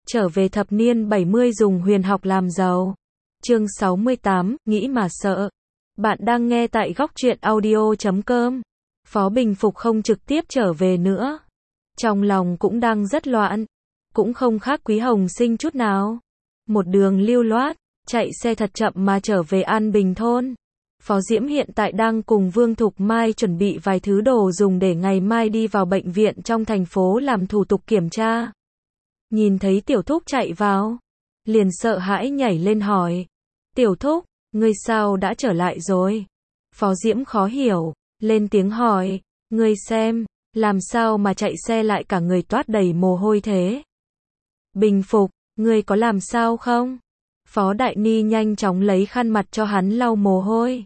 Trở về thập niên 70 dùng huyền học làm giàu. Chương 68, nghĩ mà sợ. Bạn đang nghe tại góc truyện audio.com. Phó Bình Phục không trực tiếp trở về nữa. Trong lòng cũng đang rất loạn. Cũng không khác Quý Hồng Sinh chút nào. Một đường lưu loát, chạy xe thật chậm mà trở về An Bình thôn. Phó Diễm hiện tại đang cùng Vương Thục Mai chuẩn bị vài thứ đồ dùng để ngày mai đi vào bệnh viện trong thành phố làm thủ tục kiểm tra. Nhìn thấy Tiểu Thúc chạy vào, liền sợ hãi nhảy lên hỏi. Tiểu Thúc, ngươi sao đã trở lại rồi? Phó Diễm khó hiểu, lên tiếng hỏi, ngươi xem, làm sao mà chạy xe lại cả người toát đầy mồ hôi thế? Bình Phục, ngươi có làm sao không? Phó Đại Ni nhanh chóng lấy khăn mặt cho hắn lau mồ hôi.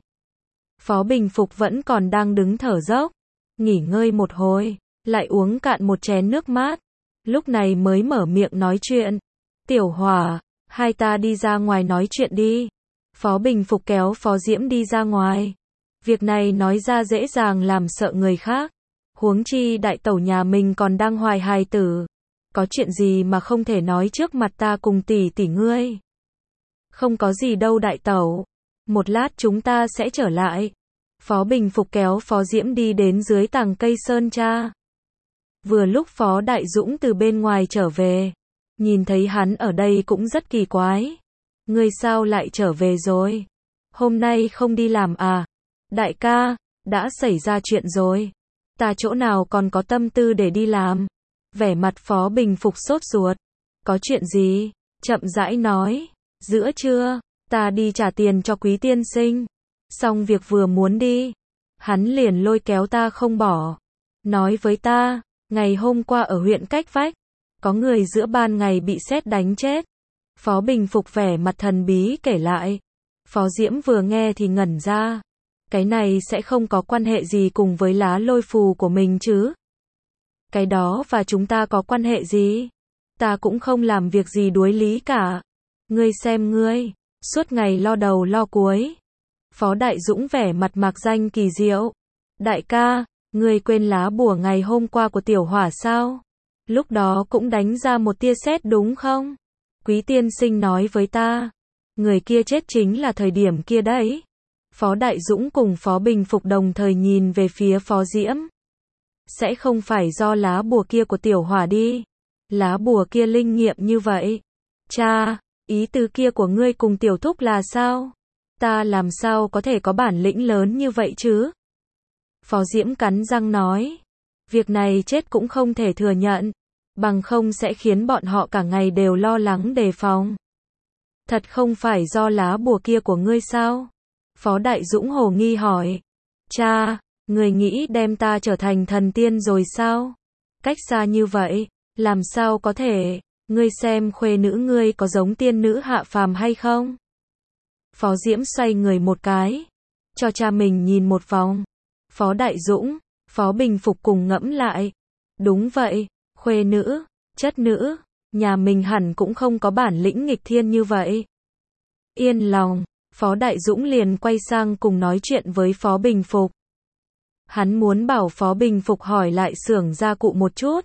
Phó Bình Phục vẫn còn đang đứng thở dốc, nghỉ ngơi một hồi, lại uống cạn một chén nước mát. Lúc này mới mở miệng nói chuyện. Tiểu Hỏa, hai ta đi ra ngoài nói chuyện đi. Phó Bình Phục kéo Phó Diễm đi ra ngoài. Việc này nói ra dễ dàng làm sợ người khác. Huống chi đại tẩu nhà mình còn đang hoài hài tử. Có chuyện gì mà không thể nói trước mặt ta cùng tỷ tỷ ngươi? Không có gì đâu đại tẩu. Một lát chúng ta sẽ trở lại. Phó Bình Phục kéo Phó Diễm đi đến dưới tàng cây sơn tra. Vừa lúc Phó Đại Dũng từ bên ngoài trở về, nhìn thấy hắn ở đây cũng rất kỳ quái. Ngươi sao lại trở về rồi? Hôm nay không đi làm à? Đại ca, đã xảy ra chuyện rồi. Ta chỗ nào còn có tâm tư để đi làm? Vẻ mặt Phó Bình Phục sốt ruột. Có chuyện gì? Chậm rãi nói. Giữa trưa, ta đi trả tiền cho Quý tiên sinh. Xong việc vừa muốn đi, hắn liền lôi kéo ta không bỏ. Nói với ta, ngày hôm qua ở huyện cách vách, có người giữa ban ngày bị sét đánh chết. Phó Bình Phục vẻ mặt thần bí kể lại. Phó Diễm vừa nghe thì ngẩn ra. Cái này sẽ không có quan hệ gì cùng với lá lôi phù của mình chứ? Cái đó và chúng ta có quan hệ gì? Ta cũng không làm việc gì đuối lý cả. Ngươi xem ngươi, suốt ngày lo đầu lo cuối. Phó Đại Dũng vẻ mặt mạc danh kỳ diệu. Đại ca, ngươi quên lá bùa ngày hôm qua của Tiểu Hỏa sao? Lúc đó cũng đánh ra một tia sét đúng không? Quý tiên sinh nói với ta, người kia chết chính là thời điểm kia đấy. Phó Đại Dũng cùng Phó Bình Phục đồng thời nhìn về phía Phó Diễm. Sẽ không phải do lá bùa kia của Tiểu Hỏa đi. Lá bùa kia linh nghiệm như vậy. Cha, ý tứ kia của ngươi cùng Tiểu Thúc là sao? Ta làm sao có thể có bản lĩnh lớn như vậy chứ? Phó Diễm cắn răng nói. Việc này chết cũng không thể thừa nhận. Bằng không sẽ khiến bọn họ cả ngày đều lo lắng đề phòng. Thật không phải do lá bùa kia của ngươi sao? Phó Đại Dũng hồ nghi hỏi. Cha, người nghĩ đem ta trở thành thần tiên rồi sao? Cách xa như vậy, làm sao có thể? Ngươi xem khuê nữ ngươi có giống tiên nữ hạ phàm hay không? Phó Diễm xoay người một cái, cho cha mình nhìn một vòng. Phó Đại Dũng, Phó Bình Phục cùng ngẫm lại. Đúng vậy, khuê nữ, chất nữ, nhà mình hẳn cũng không có bản lĩnh nghịch thiên như vậy. Yên lòng, Phó Đại Dũng liền quay sang cùng nói chuyện với Phó Bình Phục. Hắn muốn bảo Phó Bình Phục hỏi lại xưởng gia cụ một chút.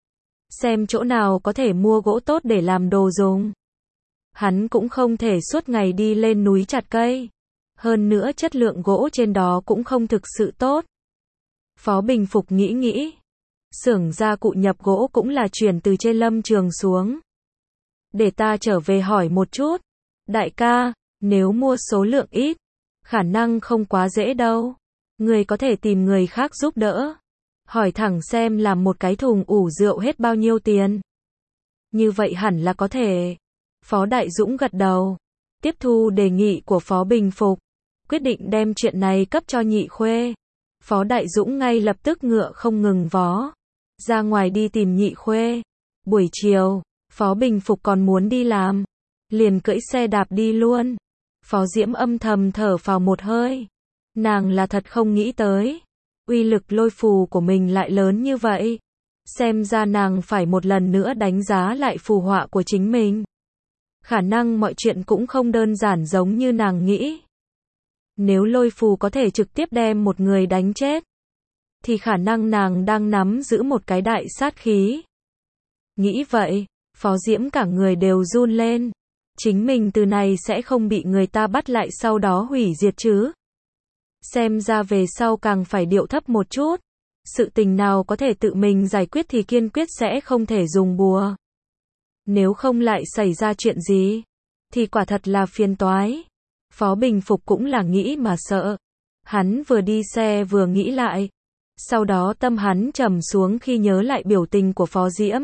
Xem chỗ nào có thể mua gỗ tốt để làm đồ dùng. Hắn cũng không thể suốt ngày đi lên núi chặt cây. Hơn nữa chất lượng gỗ trên đó cũng không thực sự tốt. Phó Bình Phục nghĩ. Xưởng gia cụ nhập gỗ cũng là chuyển từ trên lâm trường xuống. Để ta trở về hỏi một chút. Đại ca, nếu mua số lượng ít, khả năng không quá dễ đâu. Người có thể tìm người khác giúp đỡ. Hỏi thẳng xem làm một cái thùng ủ rượu hết bao nhiêu tiền. Như vậy hẳn là có thể. Phó Đại Dũng gật đầu. Tiếp thu đề nghị của Phó Bình Phục. Quyết định đem chuyện này cấp cho nhị khuê. Phó Đại Dũng ngay lập tức ngựa không ngừng vó. Ra ngoài đi tìm nhị khuê. Buổi chiều, Phó Bình Phục còn muốn đi làm. Liền cưỡi xe đạp đi luôn. Phó Diễm âm thầm thở phào một hơi. Nàng là thật không nghĩ tới. Uy lực lôi phù của mình lại lớn như vậy. Xem ra nàng phải một lần nữa đánh giá lại phù họa của chính mình. Khả năng mọi chuyện cũng không đơn giản giống như nàng nghĩ. Nếu lôi phù có thể trực tiếp đem một người đánh chết, thì khả năng nàng đang nắm giữ một cái đại sát khí. Nghĩ vậy, Phó Diễm cả người đều run lên. Chính mình từ này sẽ không bị người ta bắt lại sau đó hủy diệt chứ. Xem ra về sau càng phải điệu thấp một chút. Sự tình nào có thể tự mình giải quyết thì kiên quyết sẽ không thể dùng bùa. Nếu không lại xảy ra chuyện gì, thì quả thật là phiền toái. Phó Bình Phục cũng là nghĩ mà sợ. Hắn vừa đi xe vừa nghĩ lại. Sau đó tâm hắn trầm xuống khi nhớ lại biểu tình của Phó Diễm.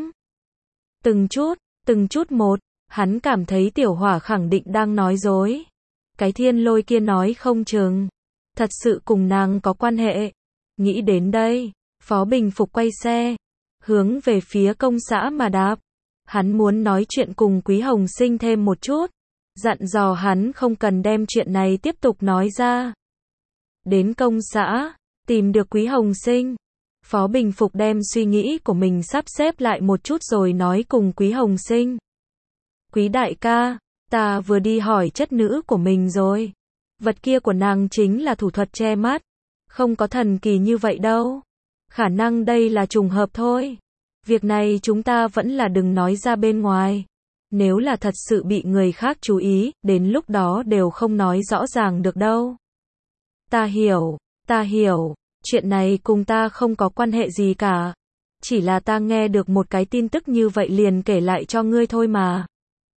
Từng chút một, hắn cảm thấy Tiểu Hỏa khẳng định đang nói dối. Cái Thiên Lôi kia nói không chừng thật sự cùng nàng có quan hệ. Nghĩ đến đây, Phó Bình Phục quay xe, hướng về phía công xã mà đáp. Hắn muốn nói chuyện cùng Quý Hồng Sinh thêm một chút, dặn dò hắn không cần đem chuyện này tiếp tục nói ra. Đến công xã, tìm được Quý Hồng Sinh, Phó Bình Phục đem suy nghĩ của mình sắp xếp lại một chút rồi nói cùng Quý Hồng Sinh. Quý đại ca, ta vừa đi hỏi chất nữ của mình rồi. Vật kia của nàng chính là thủ thuật che mắt. Không có thần kỳ như vậy đâu. Khả năng đây là trùng hợp thôi. Việc này chúng ta vẫn là đừng nói ra bên ngoài. Nếu là thật sự bị người khác chú ý, đến lúc đó đều không nói rõ ràng được đâu. Ta hiểu, chuyện này cùng ta không có quan hệ gì cả. Chỉ là ta nghe được một cái tin tức như vậy liền kể lại cho ngươi thôi mà.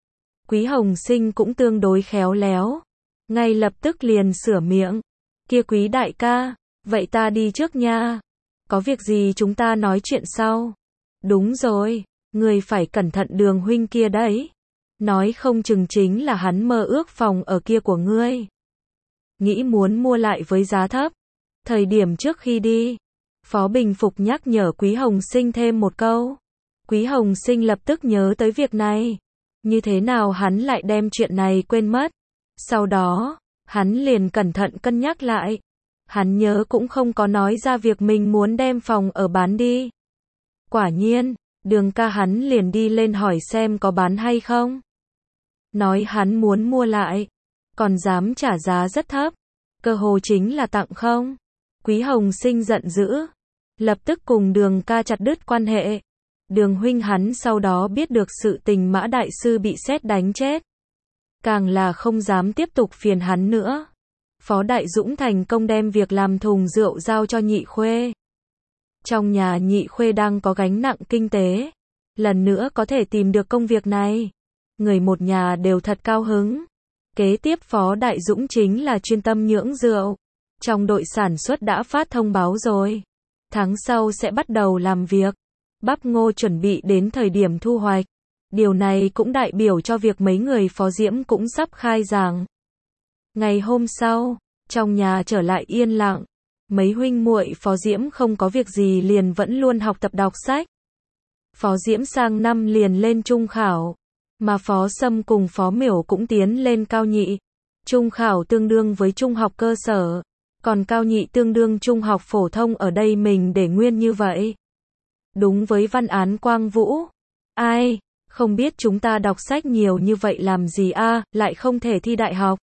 Quý Hồng Sinh cũng tương đối khéo léo. Ngay lập tức liền sửa miệng. Kia Quý đại ca, vậy ta đi trước nha. Có việc gì chúng ta nói chuyện sau. Đúng rồi, ngươi phải cẩn thận Đường huynh kia đấy. Nói không chừng chính là hắn mơ ước phòng ở kia của ngươi. Nghĩ muốn mua lại với giá thấp. Thời điểm trước khi đi, Phó Bình Phục nhắc nhở Quý Hồng Sinh thêm một câu. Quý Hồng Sinh lập tức nhớ tới việc này. Như thế nào hắn lại đem chuyện này quên mất. Sau đó, hắn liền cẩn thận cân nhắc lại. Hắn nhớ cũng không có nói ra việc mình muốn đem phòng ở bán đi. Quả nhiên, Đường ca hắn liền đi lên hỏi xem có bán hay không. Nói hắn muốn mua lại, còn dám trả giá rất thấp. Cơ hồ chính là tặng không. Quý Hồng Sinh giận dữ, lập tức cùng Đường ca chặt đứt quan hệ. Đường huynh hắn sau đó biết được sự tình Mã đại sư bị sét đánh chết, càng là không dám tiếp tục phiền hắn nữa. Phó Đại Dũng thành công đem việc làm thùng rượu giao cho Nhị Khuê. Trong nhà Nhị Khuê đang có gánh nặng kinh tế, lần nữa có thể tìm được công việc này, người một nhà đều thật cao hứng. Kế tiếp Phó Đại Dũng chính là chuyên tâm nhưỡng rượu. Trong đội sản xuất đã phát thông báo rồi, tháng sau sẽ bắt đầu làm việc. Bắp ngô chuẩn bị đến thời điểm thu hoạch. Điều này cũng đại biểu cho việc mấy người Phó Diễm cũng sắp khai giảng. Ngày hôm sau, trong nhà trở lại yên lặng. Mấy huynh muội Phó Diễm không có việc gì liền vẫn luôn học tập đọc sách. Phó Diễm sang năm liền lên trung khảo, mà Phó Sâm cùng Phó Miểu cũng tiến lên cao nhị. Trung khảo tương đương với trung học cơ sở, còn cao nhị tương đương trung học phổ thông, ở đây mình để nguyên như vậy. Đúng với Văn Án Quang Vũ. Ai, không biết chúng ta đọc sách nhiều như vậy làm gì a, lại không thể thi đại học.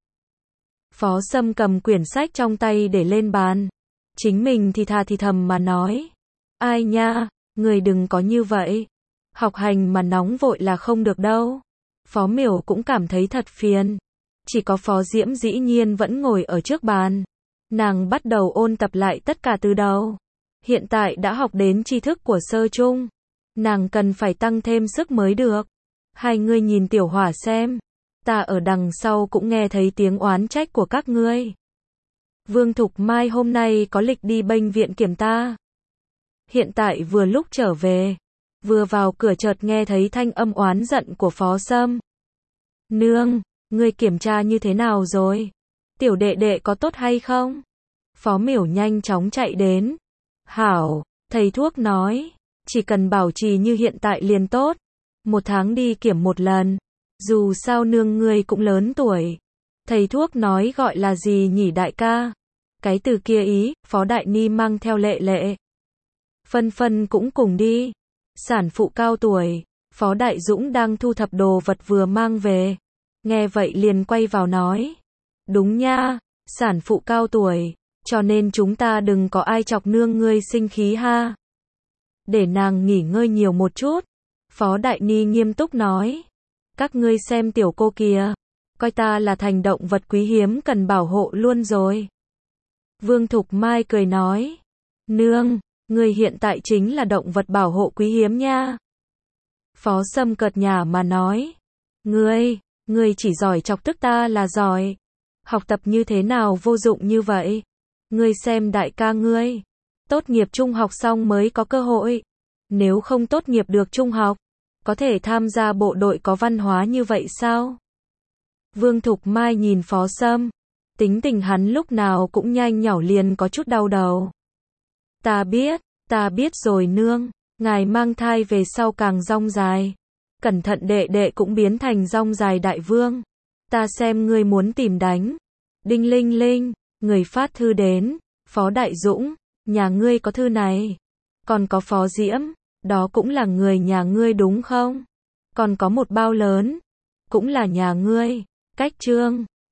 Phó Sâm cầm quyển sách trong tay để lên bàn. Chính mình thì thà thì thầm mà nói. Ai nha, người đừng có như vậy. Học hành mà nóng vội là không được đâu. Phó Miểu cũng cảm thấy thật phiền. Chỉ có Phó Diễm dĩ nhiên vẫn ngồi ở trước bàn. Nàng bắt đầu ôn tập lại tất cả từ đầu. Hiện tại đã học đến tri thức của sơ trung. Nàng cần phải tăng thêm sức mới được. Hai ngươi nhìn Tiểu Hỏa xem. Ta ở đằng sau cũng nghe thấy tiếng oán trách của các ngươi. Vương Thục Mai hôm nay có lịch đi bệnh viện kiểm ta. Hiện tại vừa lúc trở về. Vừa vào cửa chợt nghe thấy thanh âm oán giận của Phó Sâm. Nương, ngươi kiểm tra như thế nào rồi? Tiểu đệ đệ có tốt hay không? Phó Miểu nhanh chóng chạy đến. Hảo, thầy thuốc nói, chỉ cần bảo trì như hiện tại liền tốt. 1 tháng đi kiểm 1 lần. Dù sao nương ngươi cũng lớn tuổi. Thầy thuốc nói gọi là gì nhỉ đại ca? Cái từ kia ý, Phó Đại Ni mang theo Lệ Lệ. Phân Phân cũng cùng đi. Sản phụ cao tuổi. Phó Đại Dũng đang thu thập đồ vật vừa mang về. Nghe vậy liền quay vào nói. Đúng nha, sản phụ cao tuổi. Cho nên chúng ta đừng có ai chọc nương ngươi sinh khí ha. Để nàng nghỉ ngơi nhiều một chút. Phó Đại Ni nghiêm túc nói. Các ngươi xem tiểu cô kìa, coi ta là thành động vật quý hiếm cần bảo hộ luôn rồi. Vương Thục Mai cười nói. Nương, ngươi hiện tại chính là động vật bảo hộ quý hiếm nha. Phó Sâm cợt nhả mà nói. Ngươi chỉ giỏi chọc tức ta là giỏi. Học tập như thế nào vô dụng như vậy? Ngươi xem đại ca ngươi, tốt nghiệp trung học xong mới có cơ hội. Nếu không tốt nghiệp được trung học, có thể tham gia bộ đội có văn hóa như vậy sao? Vương Thục Mai nhìn Phó Sâm, tính tình hắn lúc nào cũng nhanh nhỏ liền có chút đau đầu. Ta biết rồi nương, ngài mang thai về sau càng rong dài. Cẩn thận đệ đệ cũng biến thành rong dài đại vương. Ta xem ngươi muốn tìm đánh. Đinh linh linh, người phát thư đến. Phó Đại Dũng, nhà ngươi có thư này. Còn có Phó Diễm, đó cũng là người nhà ngươi đúng không? Còn có một bao lớn, cũng là nhà ngươi. Cách Trương.